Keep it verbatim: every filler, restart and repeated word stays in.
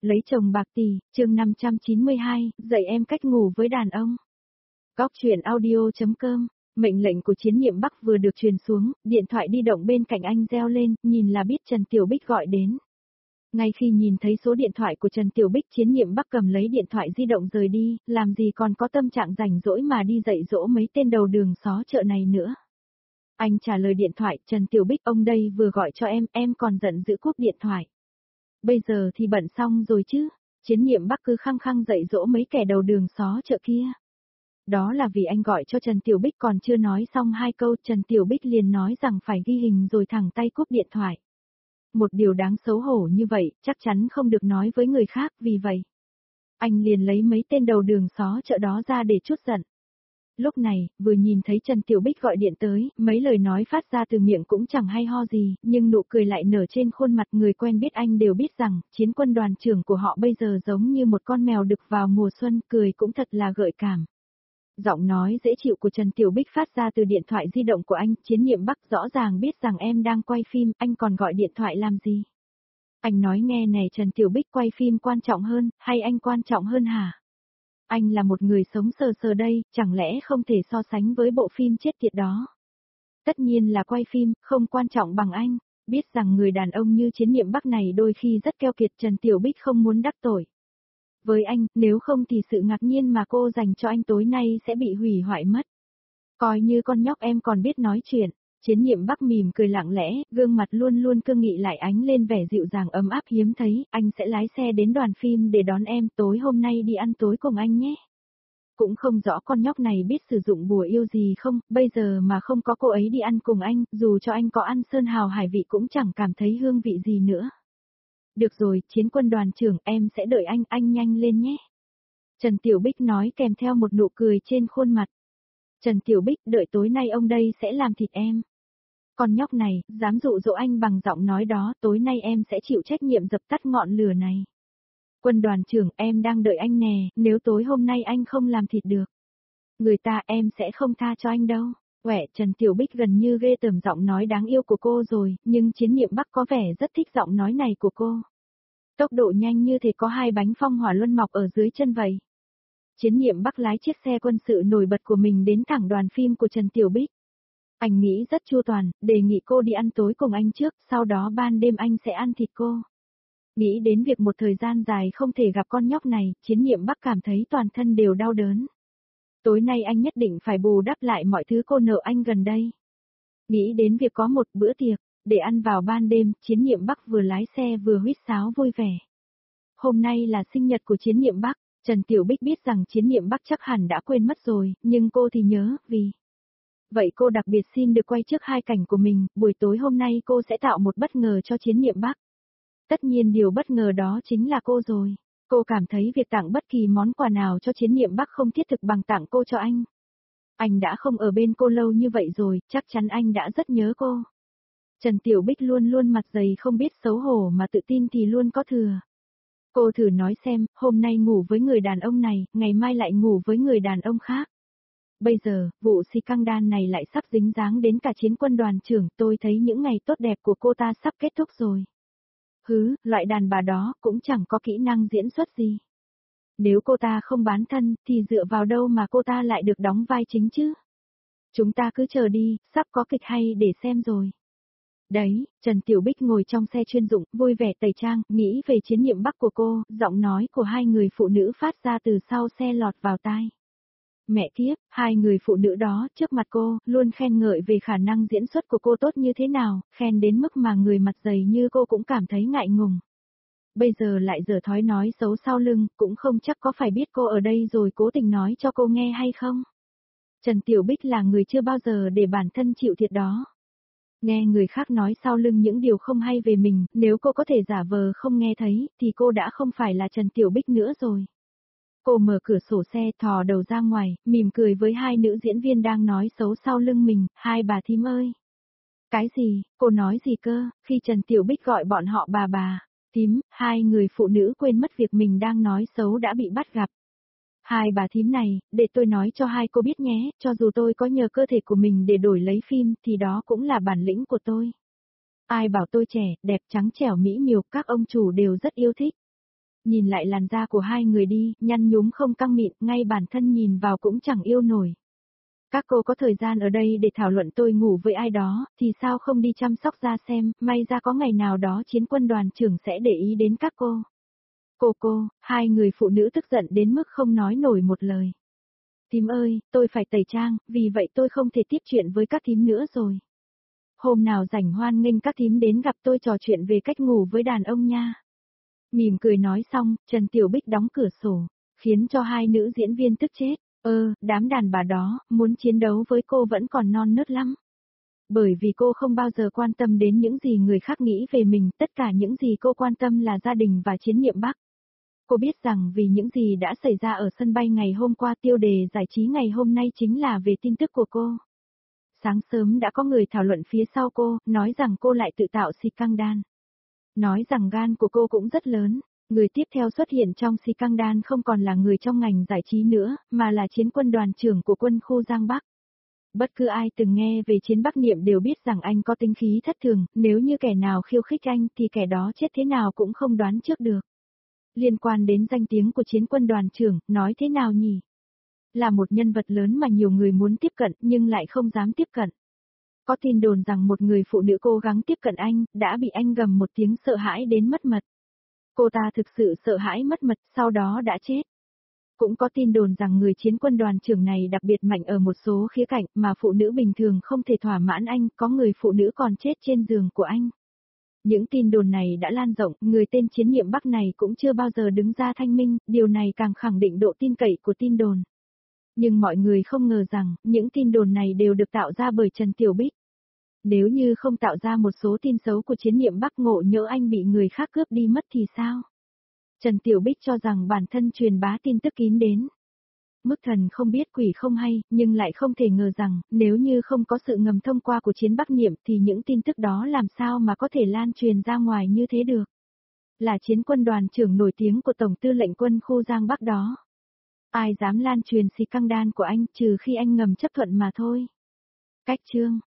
Lấy chồng bạc tỷ, chương năm trăm chín mươi hai, dạy em cách ngủ với đàn ông. Góc truyện audio.com, mệnh lệnh của Chiến Nhiệm Bắc vừa được truyền xuống, điện thoại di động bên cạnh anh reo lên, nhìn là biết Trần Tiểu Bích gọi đến. Ngay khi nhìn thấy số điện thoại của Trần Tiểu Bích, Chiến Nhiệm Bắc cầm lấy điện thoại di động rời đi, làm gì còn có tâm trạng rảnh rỗi mà đi dạy dỗ mấy tên đầu đường xó chợ này nữa. Anh trả lời điện thoại, Trần Tiểu Bích, ông đây vừa gọi cho em, em còn giận dữ cúp điện thoại. Bây giờ thì bận xong rồi chứ, Chiến Nhiệm Bắc cứ khăng khăng dạy dỗ mấy kẻ đầu đường xó chợ kia. Đó là vì anh gọi cho Trần Tiểu Bích còn chưa nói xong hai câu, Trần Tiểu Bích liền nói rằng phải ghi hình rồi thẳng tay cúp điện thoại. Một điều đáng xấu hổ như vậy, chắc chắn không được nói với người khác, vì vậy. Anh liền lấy mấy tên đầu đường xó chợ đó ra để trút giận. Lúc này, vừa nhìn thấy Trần Tiểu Bích gọi điện tới, mấy lời nói phát ra từ miệng cũng chẳng hay ho gì, nhưng nụ cười lại nở trên khuôn mặt. Người quen biết anh đều biết rằng, Chiến quân đoàn trưởng của họ bây giờ giống như một con mèo đực vào mùa xuân, cười cũng thật là gợi cảm. Giọng nói dễ chịu của Trần Tiểu Bích phát ra từ điện thoại di động của anh, Chiến Nhiệm Bắc rõ ràng biết rằng em đang quay phim, anh còn gọi điện thoại làm gì? Anh nói nghe này Trần Tiểu Bích, quay phim quan trọng hơn, hay anh quan trọng hơn hả? Anh là một người sống sờ sờ đây, chẳng lẽ không thể so sánh với bộ phim chết tiệt đó? Tất nhiên là quay phim, không quan trọng bằng anh. Biết rằng người đàn ông như Chiến Nhiệm Bắc này đôi khi rất keo kiệt, Trần Tiểu Bích không muốn đắc tội với anh, nếu không thì sự ngạc nhiên mà cô dành cho anh tối nay sẽ bị hủy hoại mất. Coi như con nhóc em còn biết nói chuyện. Chiến Nhiệm Bắc mỉm cười lặng lẽ, gương mặt luôn luôn cương nghị lại ánh lên vẻ dịu dàng ấm áp hiếm thấy, anh sẽ lái xe đến đoàn phim để đón em, tối hôm nay đi ăn tối cùng anh nhé. Cũng không rõ con nhóc này biết sử dụng bùa yêu gì không, bây giờ mà không có cô ấy đi ăn cùng anh, dù cho anh có ăn sơn hào hải vị cũng chẳng cảm thấy hương vị gì nữa. Được rồi, Chiến quân đoàn trưởng, em sẽ đợi anh, anh nhanh lên nhé. Trần Tiểu Bích nói kèm theo một nụ cười trên khuôn mặt. Trần Tiểu Bích, đợi tối nay ông đây sẽ làm thịt em. Con nhóc này, dám dụ dỗ anh bằng giọng nói đó, tối nay em sẽ chịu trách nhiệm dập tắt ngọn lửa này. Quân đoàn trưởng, em đang đợi anh nè, nếu tối hôm nay anh không làm thịt được người ta, em sẽ không tha cho anh đâu. Quẻ, Trần Tiểu Bích gần như ghê tởm giọng nói đáng yêu của cô rồi, nhưng Chiến Nhiệm Bắc có vẻ rất thích giọng nói này của cô. Tốc độ nhanh như thể có hai bánh phong hỏa luân mọc ở dưới chân vậy. Chiến Nhiệm Bắc lái chiếc xe quân sự nổi bật của mình đến thẳng đoàn phim của Trần Tiểu Bích. Anh nghĩ rất chu toàn, đề nghị cô đi ăn tối cùng anh trước, sau đó ban đêm anh sẽ ăn thịt cô. Nghĩ đến việc một thời gian dài không thể gặp con nhóc này, Chiến Nhiệm Bắc cảm thấy toàn thân đều đau đớn. Tối nay anh nhất định phải bù đắp lại mọi thứ cô nợ anh gần đây. Nghĩ đến việc có một bữa tiệc, để ăn vào ban đêm, Chiến Nhiệm Bắc vừa lái xe vừa huýt sáo vui vẻ. Hôm nay là sinh nhật của Chiến Nhiệm Bắc, Trần Tiểu Bích biết rằng Chiến Nhiệm Bắc chắc hẳn đã quên mất rồi, nhưng cô thì nhớ, vì... Vậy cô đặc biệt xin được quay trước hai cảnh của mình, buổi tối hôm nay cô sẽ tạo một bất ngờ cho Chiến Nhiệm Bắc. Tất nhiên điều bất ngờ đó chính là cô rồi. Cô cảm thấy việc tặng bất kỳ món quà nào cho Chiến Nhiệm Bắc không thiết thực bằng tặng cô cho anh. Anh đã không ở bên cô lâu như vậy rồi, chắc chắn anh đã rất nhớ cô. Trần Tiểu Bích luôn luôn mặt dày không biết xấu hổ mà tự tin thì luôn có thừa. Cô thử nói xem, hôm nay ngủ với người đàn ông này, ngày mai lại ngủ với người đàn ông khác. Bây giờ, vụ si căng đan này lại sắp dính dáng đến cả Chiến quân đoàn trưởng, tôi thấy những ngày tốt đẹp của cô ta sắp kết thúc rồi. Hứ, loại đàn bà đó cũng chẳng có kỹ năng diễn xuất gì. Nếu cô ta không bán thân, thì dựa vào đâu mà cô ta lại được đóng vai chính chứ? Chúng ta cứ chờ đi, sắp có kịch hay để xem rồi. Đấy, Trần Tiểu Bích ngồi trong xe chuyên dụng, vui vẻ tẩy trang, nghĩ về Chiến Nhiệm Bắc của cô, giọng nói của hai người phụ nữ phát ra từ sau xe lọt vào tai. Mẹ kiếp, hai người phụ nữ đó, trước mặt cô, luôn khen ngợi về khả năng diễn xuất của cô tốt như thế nào, khen đến mức mà người mặt dày như cô cũng cảm thấy ngại ngùng. Bây giờ lại dở thói nói xấu sau lưng, cũng không chắc có phải biết cô ở đây rồi cố tình nói cho cô nghe hay không. Trần Tiểu Bích là người chưa bao giờ để bản thân chịu thiệt đó. Nghe người khác nói sau lưng những điều không hay về mình, nếu cô có thể giả vờ không nghe thấy, thì cô đã không phải là Trần Tiểu Bích nữa rồi. Cô mở cửa sổ xe, thò đầu ra ngoài, mỉm cười với hai nữ diễn viên đang nói xấu sau lưng mình, hai bà thím ơi. Cái gì, cô nói gì cơ, khi Trần Tiểu Bích gọi bọn họ bà bà, thím, hai người phụ nữ quên mất việc mình đang nói xấu đã bị bắt gặp. Hai bà thím này, để tôi nói cho hai cô biết nhé, cho dù tôi có nhờ cơ thể của mình để đổi lấy phim, thì đó cũng là bản lĩnh của tôi. Ai bảo tôi trẻ, đẹp trắng trẻo mỹ miều, các ông chủ đều rất yêu thích. Nhìn lại làn da của hai người đi, nhăn nhúm không căng mịn, ngay bản thân nhìn vào cũng chẳng yêu nổi. Các cô có thời gian ở đây để thảo luận tôi ngủ với ai đó, thì sao không đi chăm sóc da xem, may ra có ngày nào đó chiến quân đoàn trưởng sẽ để ý đến các cô. Cô cô, hai người phụ nữ tức giận đến mức không nói nổi một lời. Thím ơi, tôi phải tẩy trang, vì vậy tôi không thể tiếp chuyện với các thím nữa rồi. Hôm nào rảnh hoan nghênh các thím đến gặp tôi trò chuyện về cách ngủ với đàn ông nha. Mỉm cười nói xong, Trần Tiểu Bích đóng cửa sổ, khiến cho hai nữ diễn viên tức chết. Ơ, đám đàn bà đó, muốn chiến đấu với cô vẫn còn non nớt lắm. Bởi vì cô không bao giờ quan tâm đến những gì người khác nghĩ về mình, tất cả những gì cô quan tâm là gia đình và chiến nhiệm Bắc. Cô biết rằng vì những gì đã xảy ra ở sân bay ngày hôm qua, tiêu đề giải trí ngày hôm nay chính là về tin tức của cô. Sáng sớm đã có người thảo luận phía sau cô, nói rằng cô lại tự tạo xì căng đan. Nói rằng gan của cô cũng rất lớn. Người tiếp theo xuất hiện trong xì căng đan không còn là người trong ngành giải trí nữa, mà là chiến quân đoàn trưởng của quân khu Giang Bắc. Bất cứ ai từng nghe về chiến Bắc Niệm đều biết rằng anh có tính khí thất thường, nếu như kẻ nào khiêu khích anh thì kẻ đó chết thế nào cũng không đoán trước được. Liên quan đến danh tiếng của chiến quân đoàn trưởng, nói thế nào nhỉ? Là một nhân vật lớn mà nhiều người muốn tiếp cận nhưng lại không dám tiếp cận. Có tin đồn rằng một người phụ nữ cố gắng tiếp cận anh, đã bị anh gầm một tiếng sợ hãi đến mất mật. Cô ta thực sự sợ hãi mất mật, sau đó đã chết. Cũng có tin đồn rằng người chiến quân đoàn trưởng này đặc biệt mạnh ở một số khía cạnh mà phụ nữ bình thường không thể thỏa mãn anh, có người phụ nữ còn chết trên giường của anh. Những tin đồn này đã lan rộng, người tên chiến nhiệm Bắc này cũng chưa bao giờ đứng ra thanh minh, điều này càng khẳng định độ tin cậy của tin đồn. Nhưng mọi người không ngờ rằng, những tin đồn này đều được tạo ra bởi Trần Tiểu Bích. Nếu như không tạo ra một số tin xấu của chiến nhiệm Bắc, ngộ nhỡ anh bị người khác cướp đi mất thì sao? Trần Tiểu Bích cho rằng bản thân truyền bá tin tức kín đến. Mức thần không biết quỷ không hay, nhưng lại không thể ngờ rằng, nếu như không có sự ngầm thông qua của chiến Bắc Niệm thì những tin tức đó làm sao mà có thể lan truyền ra ngoài như thế được. Là chiến quân đoàn trưởng nổi tiếng của Tổng tư lệnh quân khu Giang Bắc đó. Ai dám lan truyền xì căng đan của anh trừ khi anh ngầm chấp thuận mà thôi. Cách chương